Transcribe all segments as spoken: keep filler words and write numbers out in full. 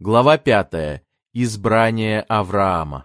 Глава пятая. Избрание Авраама.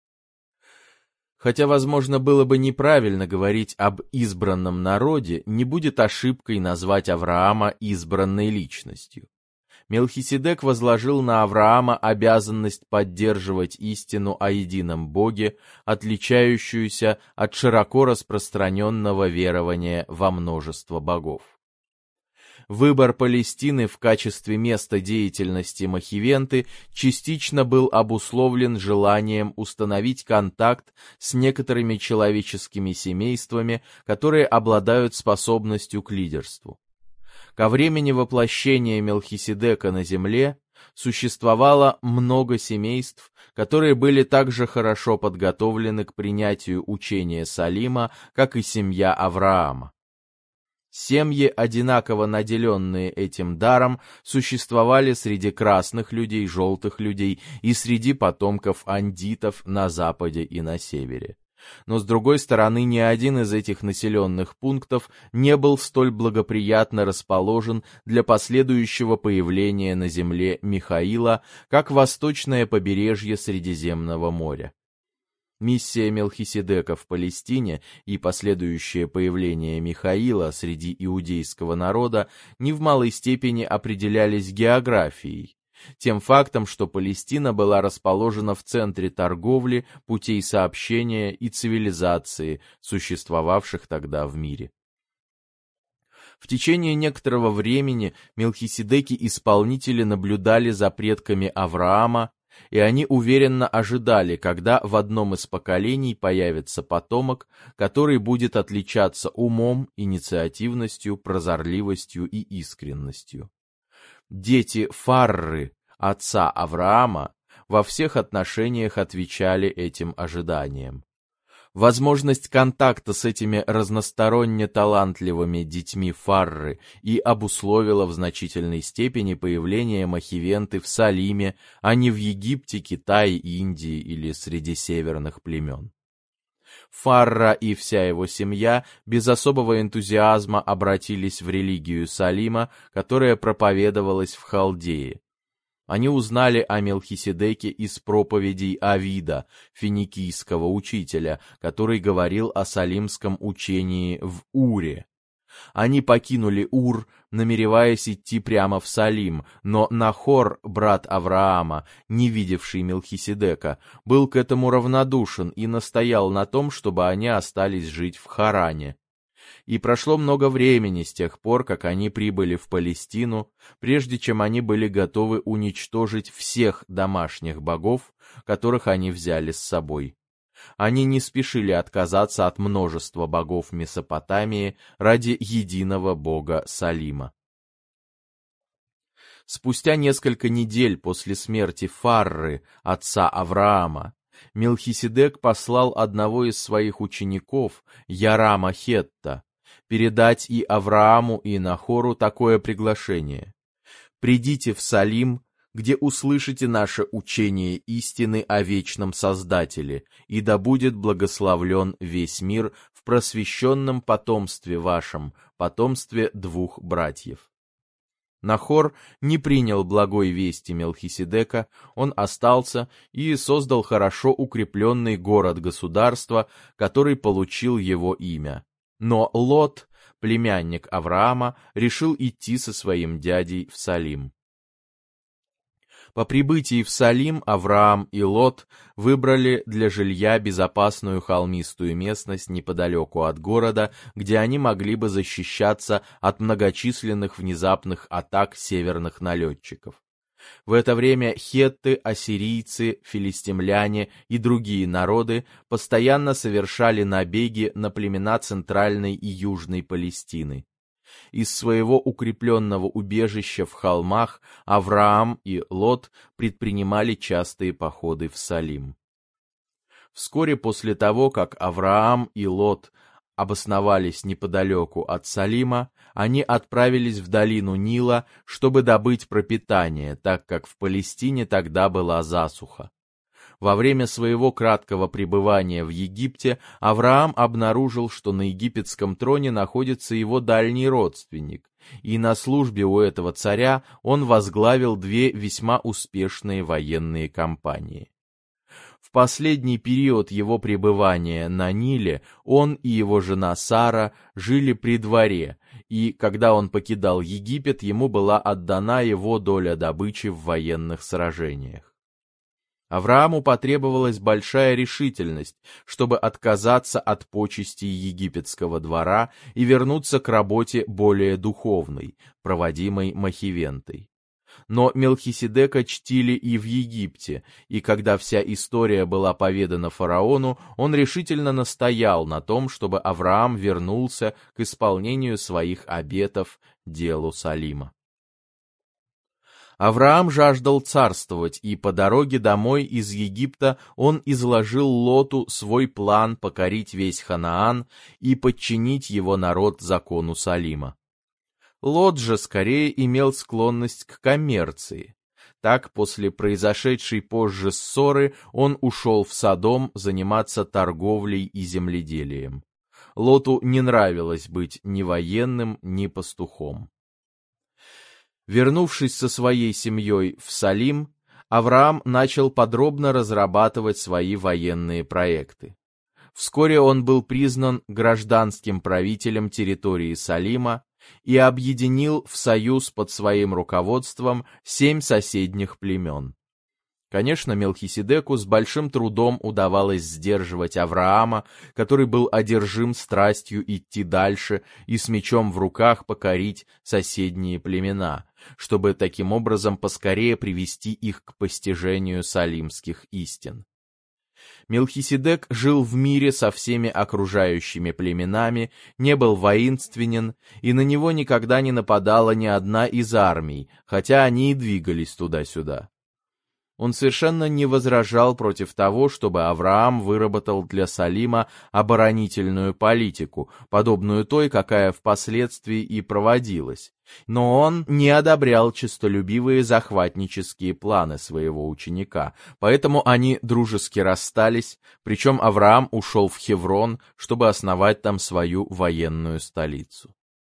Хотя, возможно, было бы неправильно говорить об избранном народе, не будет ошибкой назвать Авраама избранной личностью. Мелхиседек возложил на Авраама обязанность поддерживать истину о едином Боге, отличающуюся от широко распространенного верования во множество богов. Выбор Палестины в качестве места деятельности Махивенты частично был обусловлен желанием установить контакт с некоторыми человеческими семействами, которые обладают способностью к лидерству. Ко времени воплощения Мелхиседека на земле существовало много семейств, которые были также хорошо подготовлены к принятию учения Салима, как и семья Авраама. Семьи, одинаково наделенные этим даром, существовали среди красных людей, желтых людей и среди потомков андитов на западе и на севере. Но, с другой стороны, ни один из этих населенных пунктов не был столь благоприятно расположен для последующего появления на земле Михаила, как восточное побережье Средиземного моря. Миссия Мелхиседека в Палестине и последующее появление Михаила среди иудейского народа не в малой степени определялись географией, тем фактом, что Палестина была расположена в центре торговли, путей сообщения и цивилизации, существовавших тогда в мире. В течение некоторого времени Мелхиседеки-исполнители наблюдали за предками Авраама, и они уверенно ожидали, когда в одном из поколений появится потомок, который будет отличаться умом, инициативностью, прозорливостью и искренностью. Дети Фарры, отца Авраама, во всех отношениях отвечали этим ожиданиям. Возможность контакта с этими разносторонне талантливыми детьми Фарры и обусловила в значительной степени появление Махивенты в Салиме, а не в Египте, Китае, Индии или среди северных племен. Фарра и вся его семья без особого энтузиазма обратились в религию Салима, которая проповедовалась в Халдее. Они узнали о Мелхиседеке из проповедей Авида, финикийского учителя, который говорил о салимском учении в Уре. Они покинули Ур, намереваясь идти прямо в Салим, но Нахор, брат Авраама, не видевший Мелхиседека, был к этому равнодушен и настоял на том, чтобы они остались жить в Харане. И прошло много времени с тех пор, как они прибыли в Палестину, прежде чем они были готовы уничтожить всех домашних богов, которых они взяли с собой. Они не спешили отказаться от множества богов Месопотамии ради единого бога Салима. Спустя несколько недель после смерти Фарры, отца Авраама, Мелхиседек послал одного из своих учеников, Ярама Хетта, передать и Аврааму, и Нахору такое приглашение: «Придите в Салим, где услышите наше учение истины о вечном Создателе, и да будет благословлен весь мир в просвещенном потомстве вашем, потомстве двух братьев». Нахор не принял благой вести Мелхиседека, он остался и создал хорошо укрепленный город-государство, который получил его имя. Но Лот, племянник Авраама, решил идти со своим дядей в Салим. По прибытии в Салим Авраам и Лот выбрали для жилья безопасную холмистую местность неподалеку от города, где они могли бы защищаться от многочисленных внезапных атак северных налетчиков. В это время хетты, ассирийцы, филистимляне и другие народы постоянно совершали набеги на племена Центральной и Южной Палестины. Из своего укрепленного убежища в холмах Авраам и Лот предпринимали частые походы в Салим. Вскоре после того, как Авраам и Лот обосновались неподалеку от Салима, они отправились в долину Нила, чтобы добыть пропитание, так как в Палестине тогда была засуха. Во время своего краткого пребывания в Египте Авраам обнаружил, что на египетском троне находится его дальний родственник, и на службе у этого царя он возглавил две весьма успешные военные кампании. В последний период его пребывания на Ниле он и его жена Сара жили при дворе, и когда он покидал Египет, ему была отдана его доля добычи в военных сражениях. Аврааму потребовалась большая решительность, чтобы отказаться от почестей египетского двора и вернуться к работе более духовной, проводимой Махивентой. Но Мелхиседека чтили и в Египте, и когда вся история была поведана фараону, он решительно настоял на том, чтобы Авраам вернулся к исполнению своих обетов, делу Салима. Авраам жаждал царствовать, и по дороге домой из Египта он изложил Лоту свой план покорить весь Ханаан и подчинить его народ закону Салима. Лот же скорее имел склонность к коммерции. Так, после произошедшей позже ссоры, он ушел в Содом заниматься торговлей и земледелием. Лоту не нравилось быть ни военным, ни пастухом. Вернувшись со своей семьей в Салим, Авраам начал подробно разрабатывать свои военные проекты. Вскоре он был признан гражданским правителем территории Салима и объединил в союз под своим руководством семь соседних племен. Конечно, Мелхиседеку с большим трудом удавалось сдерживать Авраама, который был одержим страстью идти дальше и с мечом в руках покорить соседние племена, чтобы таким образом поскорее привести их к постижению салимских истин. Мелхиседек жил в мире со всеми окружающими племенами, не был воинственен, и на него никогда не нападала ни одна из армий, хотя они и двигались туда-сюда. Он совершенно не возражал против того, чтобы Авраам выработал для Салима оборонительную политику, подобную той, какая впоследствии и проводилась. Но он не одобрял честолюбивые захватнические планы своего ученика, поэтому они дружески расстались, причем Авраам ушел в Хеврон, чтобы основать там свою военную столицу.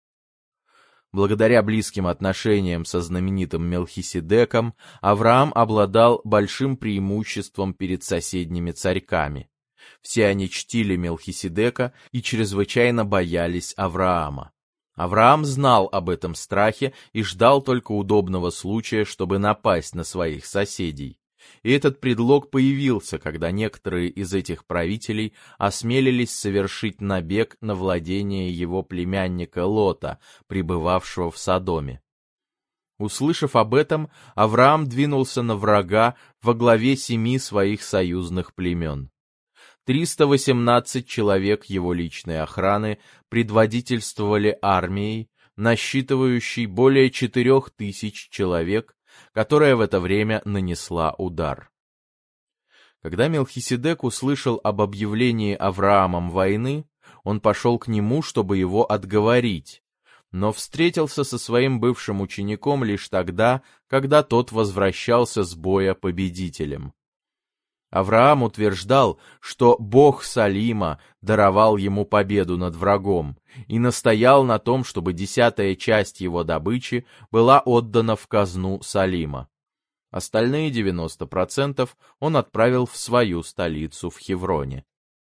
Благодаря близким отношениям со знаменитым Мелхиседеком, Авраам обладал большим преимуществом перед соседними царьками. Все они чтили Мелхиседека и чрезвычайно боялись Авраама. Авраам знал об этом страхе и ждал только удобного случая, чтобы напасть на своих соседей. И этот предлог появился, когда некоторые из этих правителей осмелились совершить набег на владение его племянника Лота, пребывавшего в Содоме. Услышав об этом, Авраам двинулся на врага во главе семи своих союзных племен. триста восемнадцать человек его личной охраны предводительствовали армией, насчитывающей более четырех тысяч человек, которая в это время нанесла удар. Когда Мелхиседек услышал об объявлении Авраамом войны, он пошел к нему, чтобы его отговорить, но встретился со своим бывшим учеником лишь тогда, когда тот возвращался с боя победителем. Авраам утверждал, что Бог Салима даровал ему победу над врагом, и настоял на том, чтобы десятая часть его добычи была отдана в казну Салима. Остальные девяносто процентов он отправил в свою столицу в Хевроне.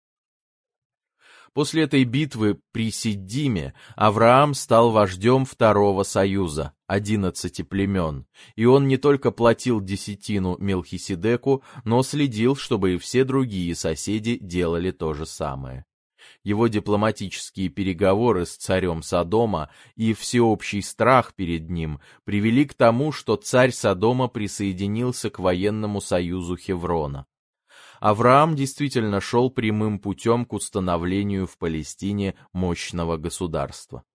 После этой битвы при Сиддиме Авраам стал вождем второго союза, одиннадцати племен, и он не только платил десятину Мелхиседеку, но следил, чтобы и все другие соседи делали то же самое. Его дипломатические переговоры с царем Содома и всеобщий страх перед ним привели к тому, что царь Содома присоединился к военному союзу Хеврона. Авраам действительно шел прямым путем к установлению в Палестине мощного государства.